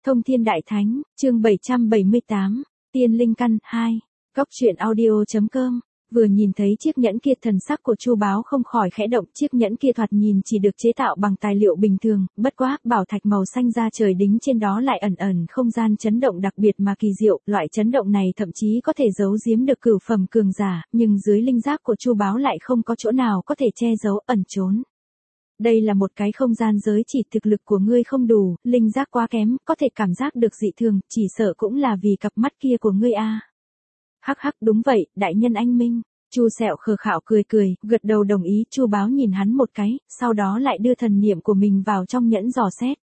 Thông Thiên Đại Thánh, chương 778, Tiên Linh Căn 2, Góc truyện audio.com. Vừa nhìn thấy chiếc nhẫn kia, thần sắc của Chu Báo không khỏi khẽ động. Chiếc nhẫn kia thoạt nhìn chỉ được chế tạo bằng tài liệu bình thường, bất quá, bảo thạch màu xanh da trời đính trên đó lại ẩn ẩn không gian chấn động đặc biệt mà kỳ diệu. Loại chấn động này thậm chí có thể giấu giếm được cửu phẩm cường giả, nhưng dưới linh giác của Chu Báo lại không có chỗ nào có thể che giấu ẩn trốn. Đây là một cái không gian giới chỉ, thực lực của ngươi không đủ, linh giác quá kém, có thể cảm giác được dị thường, chỉ sợ cũng là vì cặp mắt kia của ngươi a. Hắc hắc, đúng vậy, đại nhân anh minh. Chu Sẹo khờ khạo cười cười, gật đầu đồng ý. Chu Báo nhìn hắn một cái, sau đó lại đưa thần niệm của mình vào trong nhẫn dò xét.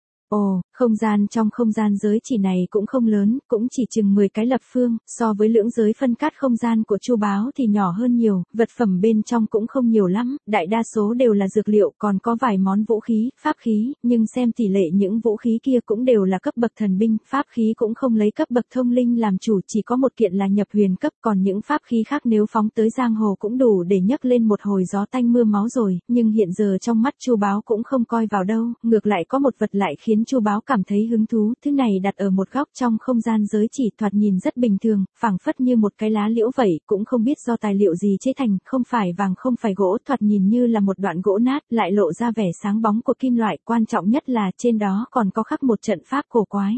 Ồ, không gian trong không gian giới chỉ này cũng không lớn, cũng chỉ chừng 10 cái lập phương, so với lưỡng giới phân cắt không gian của Chu Báo thì nhỏ hơn nhiều, vật phẩm bên trong cũng không nhiều lắm, đại đa số đều là dược liệu, còn có vài món vũ khí, pháp khí, nhưng xem tỷ lệ những vũ khí kia cũng đều là cấp bậc thần binh, pháp khí cũng không lấy cấp bậc thông linh làm chủ, chỉ có một kiện là nhập huyền cấp, còn những pháp khí khác nếu phóng tới giang hồ cũng đủ để nhấc lên một hồi gió tanh mưa máu rồi, nhưng hiện giờ trong mắt Chu Báo cũng không coi vào đâu, ngược lại có một vật lại khiến Chu Báo cảm thấy hứng thú, thứ này đặt ở một góc trong không gian giới chỉ, thoạt nhìn rất bình thường, phảng phất như một cái lá liễu vậy, cũng không biết do tài liệu gì chế thành, không phải vàng không phải gỗ, thoạt nhìn như là một đoạn gỗ nát, lại lộ ra vẻ sáng bóng của kim loại, quan trọng nhất là trên đó còn có khắc một trận pháp cổ quái.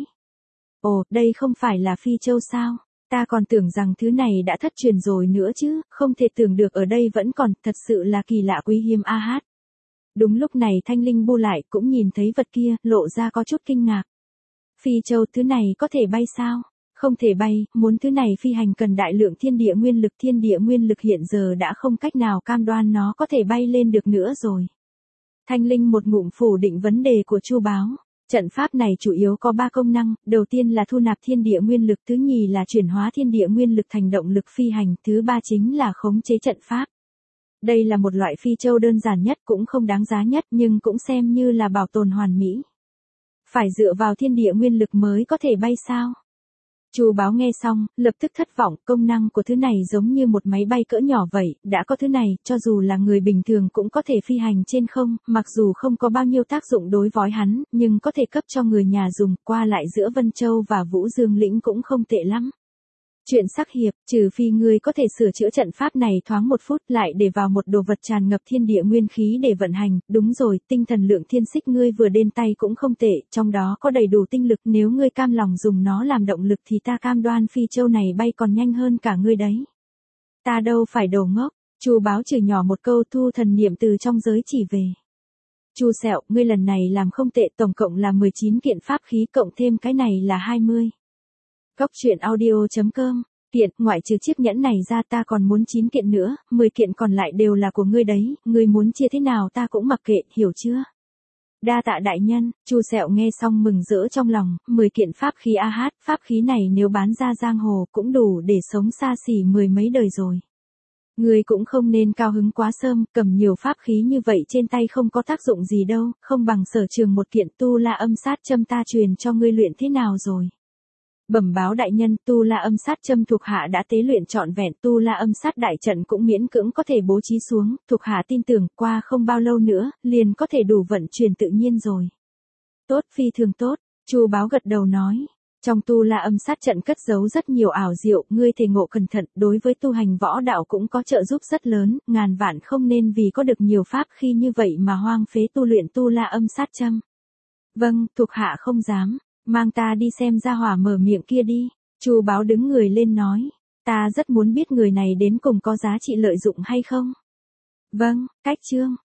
Ồ, đây không phải là phi châu sao? Ta còn tưởng rằng thứ này đã thất truyền rồi nữa chứ, không thể tưởng được ở đây vẫn còn, thật sự là kỳ lạ quý hiếm a hát. Đúng lúc này Thanh Linh bu lại cũng nhìn thấy vật kia, lộ ra có chút kinh ngạc. Phi châu, thứ này có thể bay sao? Không thể bay, muốn thứ này phi hành cần đại lượng thiên địa nguyên lực hiện giờ đã không cách nào cam đoan nó có thể bay lên được nữa rồi. Thanh Linh một ngụm phủ định vấn đề của Chu Báo. Trận pháp này chủ yếu có 3 công năng, đầu tiên là thu nạp thiên địa nguyên lực, thứ nhì là chuyển hóa thiên địa nguyên lực thành động lực phi hành, thứ ba chính là khống chế trận pháp. Đây là một loại phi châu đơn giản nhất, cũng không đáng giá nhất, nhưng cũng xem như là bảo tồn hoàn mỹ. Phải dựa vào thiên địa nguyên lực mới có thể bay sao? Chu Báo nghe xong, lập tức thất vọng, công năng của thứ này giống như một máy bay cỡ nhỏ vậy, đã có thứ này, cho dù là người bình thường cũng có thể phi hành trên không, mặc dù không có bao nhiêu tác dụng đối với hắn, nhưng có thể cấp cho người nhà dùng, qua lại giữa Vân Châu và Vũ Dương lĩnh cũng không tệ lắm. Chuyện sắc hiệp, trừ phi ngươi có thể sửa chữa trận pháp này thoáng một phút lại để vào một đồ vật tràn ngập thiên địa nguyên khí để vận hành, đúng rồi, tinh thần lượng thiên xích ngươi vừa đến tay cũng không tệ, trong đó có đầy đủ tinh lực, nếu ngươi cam lòng dùng nó làm động lực thì ta cam đoan phi châu này bay còn nhanh hơn cả ngươi đấy. Ta đâu phải đồ ngốc. Chu Báo chửi nhỏ một câu, thu thần niệm từ trong giới chỉ về. Chu Sẹo, ngươi lần này làm không tệ, tổng cộng là 19 kiện pháp khí, cộng thêm cái này là 20. Góc truyện audio.com. Kiện, ngoại trừ chiếc nhẫn này ra ta còn muốn 9 kiện nữa, 10 kiện còn lại đều là của ngươi đấy, ngươi muốn chia thế nào ta cũng mặc kệ, hiểu chưa? Đa tạ đại nhân. Chu Sẹo nghe xong mừng rỡ trong lòng, 10 kiện pháp khí a hát, pháp khí này nếu bán ra giang hồ cũng đủ để sống xa xỉ 10 mấy đời rồi. Ngươi cũng không nên cao hứng quá sớm, cầm nhiều pháp khí như vậy trên tay không có tác dụng gì đâu, không bằng sở trường một kiện tu la âm sát châm ta truyền cho ngươi luyện thế nào rồi. Bẩm báo đại nhân, tu la âm sát châm thuộc hạ đã tế luyện trọn vẹn, tu la âm sát đại trận cũng miễn cưỡng có thể bố trí xuống, thuộc hạ tin tưởng qua không bao lâu nữa, liền có thể đủ vận chuyển tự nhiên rồi. Tốt, phi thường tốt. Chu Báo gật đầu nói. Trong tu la âm sát trận cất giấu rất nhiều ảo diệu, ngươi thể ngộ cẩn thận, đối với tu hành võ đạo cũng có trợ giúp rất lớn, ngàn vạn không nên vì có được nhiều pháp khi như vậy mà hoang phế tu luyện tu la âm sát châm. Vâng, thuộc hạ không dám. Mang ta đi xem gia hỏa mở miệng kia đi. Chu Báo đứng người lên nói. Ta rất muốn biết người này đến cùng có giá trị lợi dụng hay không. Vâng, cách chương.